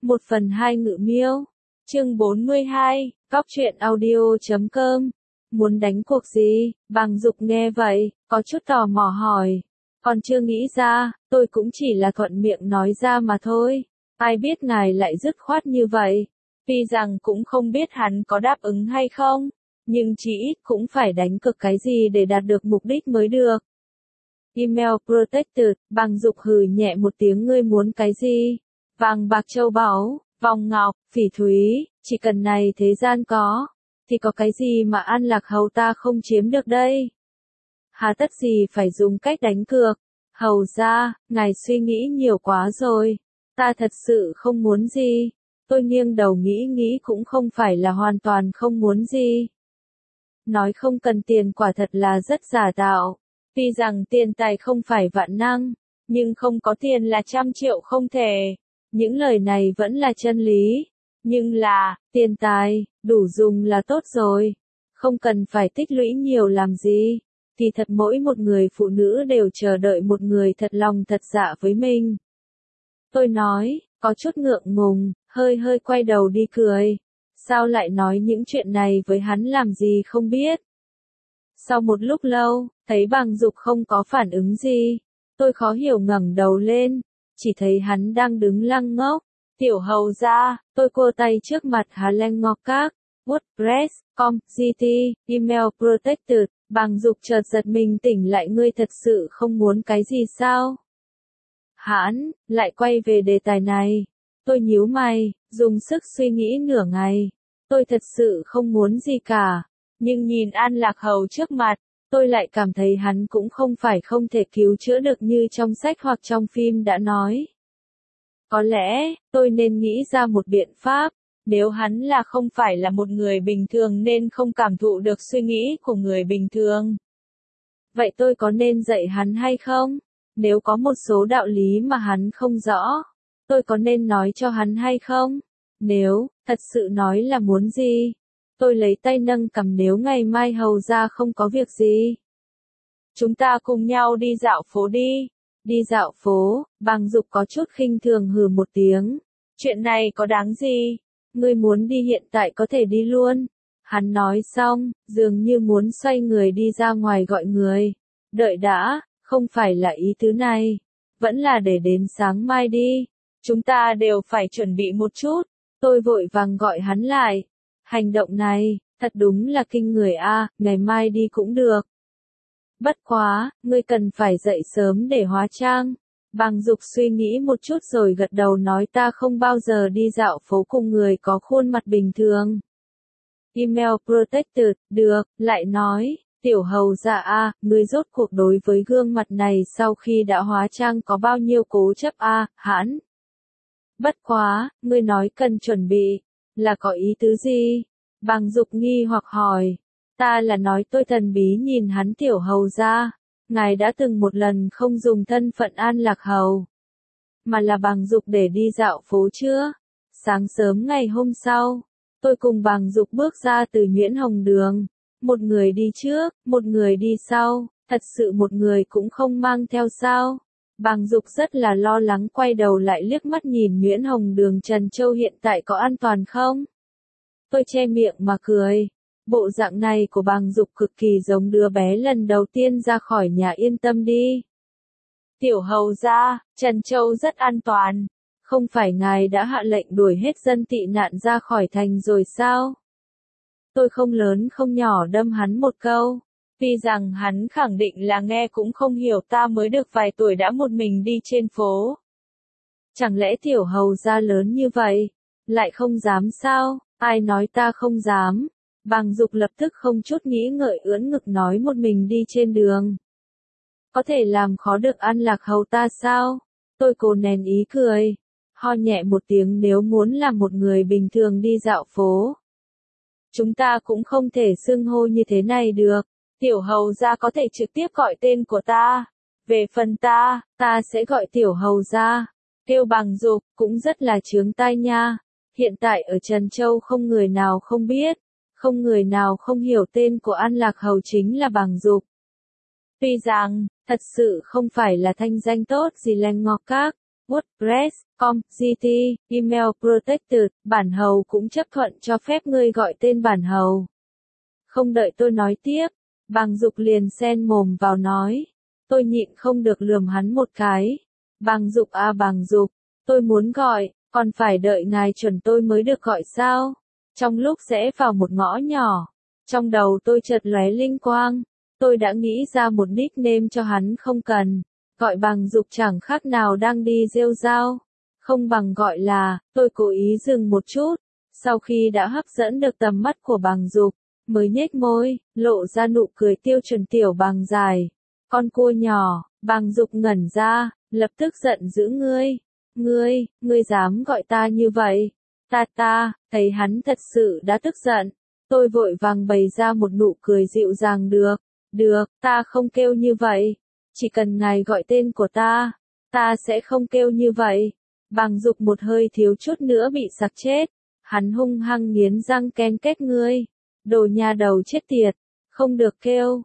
1/2 Ngự Miêu. Chương 42, Cóc truyện audio.com. Muốn đánh cuộc gì? Bàng Dục nghe vậy, có chút tò mò hỏi. Còn chưa nghĩ ra, tôi cũng chỉ là thuận miệng nói ra mà thôi. Ai biết ngài lại dứt khoát như vậy. Tuy rằng cũng không biết hắn có đáp ứng hay không, nhưng chỉ ít cũng phải đánh cược cái gì để đạt được mục đích mới được. Email Protected, Bàng Dục hừ nhẹ một tiếng, ngươi muốn cái gì? Vàng bạc châu báu, vòng ngọc, phỉ thúy, chỉ cần này thế gian có, thì có cái gì mà An Lạc Hầu ta không chiếm được đây? Hà tất gì phải dùng cách đánh cược? Hầu ra, ngài suy nghĩ nhiều quá rồi. Ta thật sự không muốn gì. Tôi nghiêng đầu nghĩ nghĩ cũng không phải là hoàn toàn không muốn gì. Nói không cần tiền quả thật là rất giả tạo. Tuy rằng tiền tài không phải vạn năng, nhưng không có tiền là 100 triệu không thể. Những lời này vẫn là chân lý. Nhưng là, tiền tài, đủ dùng là tốt rồi. Không cần phải tích lũy nhiều làm gì. Thì thật mỗi một người phụ nữ đều chờ đợi một người thật lòng thật dạ với mình. Tôi nói, có chút ngượng ngùng, hơi quay đầu đi cười. Sao lại nói những chuyện này với hắn làm gì không biết. Sau một lúc lâu, thấy Bàng Dục không có phản ứng gì. Tôi khó hiểu ngẩng đầu lên, chỉ thấy hắn đang đứng lăng ngốc. Tiểu hầu ra, tôi cua tay trước mặt Hà Leng Ngọc Các, WordPress.com, GT, Email Protected. Bàng Dục chợt giật mình tỉnh lại, ngươi thật sự không muốn cái gì sao? Hắn lại quay về đề tài này. Tôi nhíu mày, dùng sức suy nghĩ nửa ngày. Tôi thật sự không muốn gì cả. Nhưng nhìn An Lạc Hầu trước mặt, tôi lại cảm thấy hắn cũng không phải không thể cứu chữa được như trong sách hoặc trong phim đã nói. Có lẽ, tôi nên nghĩ ra một biện pháp. Nếu hắn là không phải là một người bình thường nên không cảm thụ được suy nghĩ của người bình thường. Vậy tôi có nên dạy hắn hay không? Nếu có một số đạo lý mà hắn không rõ, tôi có nên nói cho hắn hay không? Nếu, thật sự nói là muốn gì? Tôi lấy tay nâng cằm, nếu ngày mai hầu ra không có việc gì. Chúng ta cùng nhau đi dạo phố đi. Đi dạo phố, Bàng Dục có chút khinh thường hừ một tiếng. Chuyện này có đáng gì? Ngươi muốn đi hiện tại có thể đi luôn. Hắn nói xong, dường như muốn xoay người đi ra ngoài gọi người. Đợi đã, không phải là ý tứ này. Vẫn là để đến sáng mai đi. Chúng ta đều phải chuẩn bị một chút. Tôi vội vàng gọi hắn lại. Hành động này, thật đúng là kinh người a, ngày mai đi cũng được. Bất quá, ngươi cần phải dậy sớm để hóa trang. Bàng Dục suy nghĩ một chút rồi gật đầu nói, ta không bao giờ đi dạo phố cùng người có khuôn mặt bình thường. Email Protected, được, lại nói, tiểu hầu dạ a, ngươi rốt cuộc đối với gương mặt này sau khi đã hóa trang có bao nhiêu cố chấp a, hãn. Bất quá, ngươi nói cần chuẩn bị, là có ý tứ gì? Bàng Dục nghi hoặc hỏi. Ta là nói, tôi thần bí nhìn hắn, tiểu hầu ra. Ngài đã từng một lần không dùng thân phận An Lạc Hầu, mà là Bàng Dục để đi dạo phố chưa? Sáng sớm ngày hôm sau, tôi cùng Bàng Dục bước ra từ Nguyễn Hồng Đường. Một người đi trước, một người đi sau, thật sự một người cũng không mang theo sao? Bàng Dục rất là lo lắng, quay đầu lại liếc mắt nhìn Nguyễn Hồng Đường, Trần Châu hiện tại có an toàn không? Tôi che miệng mà cười. Bộ dạng này của Bàng Dục cực kỳ giống đứa bé lần đầu tiên ra khỏi nhà, yên tâm đi. Tiểu hầu ra, Trần Châu rất an toàn. Không phải ngài đã hạ lệnh đuổi hết dân tị nạn ra khỏi thành rồi sao? Tôi không lớn không nhỏ đâm hắn một câu. Tuy rằng hắn khẳng định là nghe cũng không hiểu, ta mới được vài tuổi đã một mình đi trên phố. Chẳng lẽ tiểu hầu ra lớn như vậy, lại không dám sao? Ai nói ta không dám? Bàng Dục lập tức không chút nghĩ ngợi ưỡn ngực nói, một mình đi trên đường. Có thể làm khó được An Lạc Hầu ta sao? Tôi cố nén ý cười. Ho nhẹ một tiếng, nếu muốn làm một người bình thường đi dạo phố. Chúng ta cũng không thể xưng hô như thế này được. Tiểu hầu ra có thể trực tiếp gọi tên của ta. Về phần ta sẽ gọi tiểu hầu ra. Kêu Bàng Dục, cũng rất là chướng tai nha. Hiện tại ở Trần Châu không người nào không biết. Không người nào không hiểu tên của An Lạc Hầu chính là Bàng Dục. Tuy rằng, thật sự không phải là thanh danh tốt gì Leng Ngọc Các, WordPress.com, GT, Email Protected, bản hầu cũng chấp thuận cho phép ngươi gọi tên bản hầu. Không đợi tôi nói tiếp, Bàng Dục liền xen mồm vào nói. Tôi nhịn không được lườm hắn một cái. Bàng Dục à Bàng Dục, tôi muốn gọi, còn phải đợi ngài chuẩn tôi mới được gọi sao? Trong lúc rẽ vào một ngõ nhỏ, trong đầu tôi chợt lóe linh quang. Tôi đã nghĩ ra một nickname cho hắn không cần. Gọi Bàng Dục chẳng khác nào đang đi rêu rao. Không bằng gọi là, tôi cố ý dừng một chút. Sau khi đã hấp dẫn được tầm mắt của Bàng Dục, mới nhếch môi, lộ ra nụ cười tiêu chuẩn tiểu Bàng dài. Con cua nhỏ, Bàng Dục ngẩn ra, lập tức giận dữ ngươi dám gọi ta như vậy. Ta, thấy hắn thật sự đã tức giận. Tôi vội vàng bày ra một nụ cười dịu dàng được, ta không kêu như vậy. Chỉ cần ngài gọi tên của ta sẽ không kêu như vậy. Bàng Dục một hơi thiếu chút nữa bị sặc chết. Hắn hung hăng nghiến răng ken két ngươi. Đồ nhà đầu chết tiệt. Không được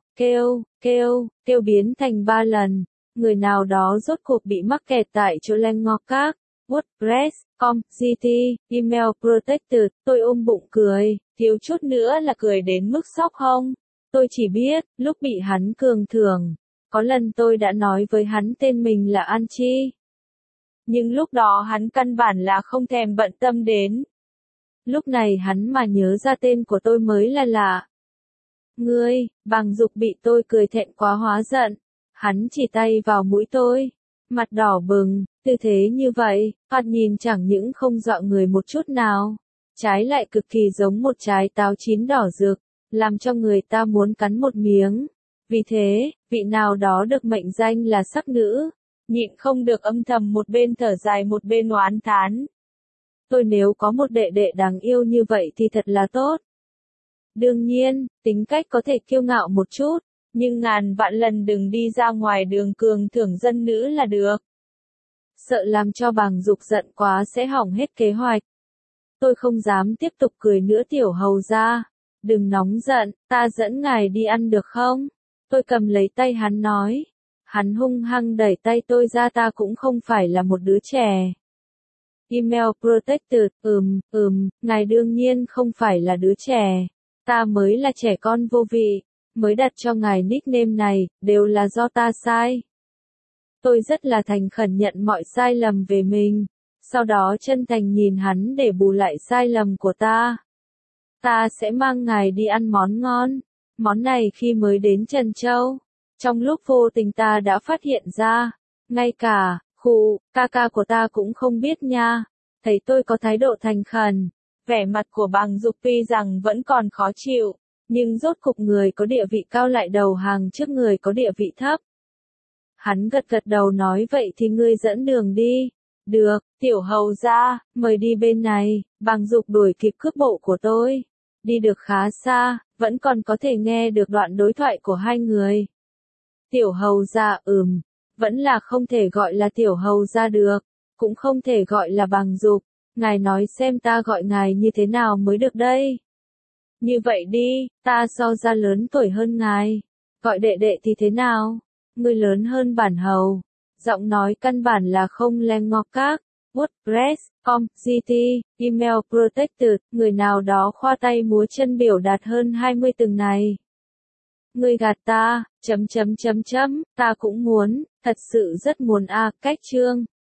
kêu biến thành 3 lần. Người nào đó rốt cuộc bị mắc kẹt tại chỗ leng ngọc các. WordPress.com, GT, Email Protected, tôi ôm bụng cười, thiếu chút nữa là cười đến mức sốc hông. Tôi chỉ biết, lúc bị hắn cường thưởng, có lần tôi đã nói với hắn tên mình là An Chi. Nhưng lúc đó hắn căn bản là không thèm bận tâm đến. Lúc này hắn mà nhớ ra tên của tôi mới là lạ. Ngươi, Bàng Dục bị tôi cười thẹn quá hóa giận. Hắn chỉ tay vào mũi tôi. Mặt đỏ bừng, tư thế như vậy, thoạt nhìn chẳng những không dọa người một chút nào. Trái lại cực kỳ giống một trái táo chín đỏ rực, làm cho người ta muốn cắn một miếng. Vì thế, vị nào đó được mệnh danh là sắc nữ, nhịn không được âm thầm một bên thở dài một bên oán thán. Tôi nếu có một đệ đệ đáng yêu như vậy thì thật là tốt. Đương nhiên, tính cách có thể kiêu ngạo một chút, nhưng ngàn vạn lần đừng đi ra ngoài đường cường thưởng dân nữ là được. Sợ làm cho Bàng Dục giận quá sẽ hỏng hết kế hoạch. Tôi không dám tiếp tục cười nữa tiểu hầu ra. Đừng nóng giận, ta dẫn ngài đi ăn được không? Tôi cầm lấy tay hắn nói. Hắn hung hăng đẩy tay tôi ra, ta cũng không phải là một đứa trẻ. Email Protected, ngài đương nhiên không phải là đứa trẻ. Ta mới là trẻ con vô vị, mới đặt cho ngài nickname này, đều là do ta sai. Tôi rất là thành khẩn nhận mọi sai lầm về mình, sau đó chân thành nhìn hắn để bù lại sai lầm của ta. Ta sẽ mang ngài đi ăn món ngon. Món này khi mới đến Trần Châu, trong lúc vô tình ta đã phát hiện ra, ngay cả, ca ca của ta cũng không biết nha. Thấy tôi có thái độ thành khẩn, vẻ mặt của Bàng Dục tuy rằng vẫn còn khó chịu, nhưng rốt cục người có địa vị cao lại đầu hàng trước người có địa vị thấp. Hắn gật gật đầu nói vậy thì ngươi dẫn đường đi. Được, tiểu hầu ra, mời đi bên này. Bàng Dục đuổi kịp cước bộ của tôi. Đi được khá xa, vẫn còn có thể nghe được đoạn đối thoại của hai người. Tiểu hầu ra vẫn là không thể gọi là tiểu hầu ra được, cũng không thể gọi là Bàng Dục. Ngài nói xem ta gọi ngài như thế nào mới được đây. Như vậy đi, ta so ra lớn tuổi hơn ngài. Gọi đệ đệ thì thế nào? Ngươi lớn hơn bản hầu. Giọng nói căn bản là không lem ngọc các. WordPress.com, GT, Email Protected, người nào đó khoa tay múa chân biểu đạt hơn 20 từ này. Ngươi gạt ta, ta cũng muốn, thật sự rất muốn cách chương.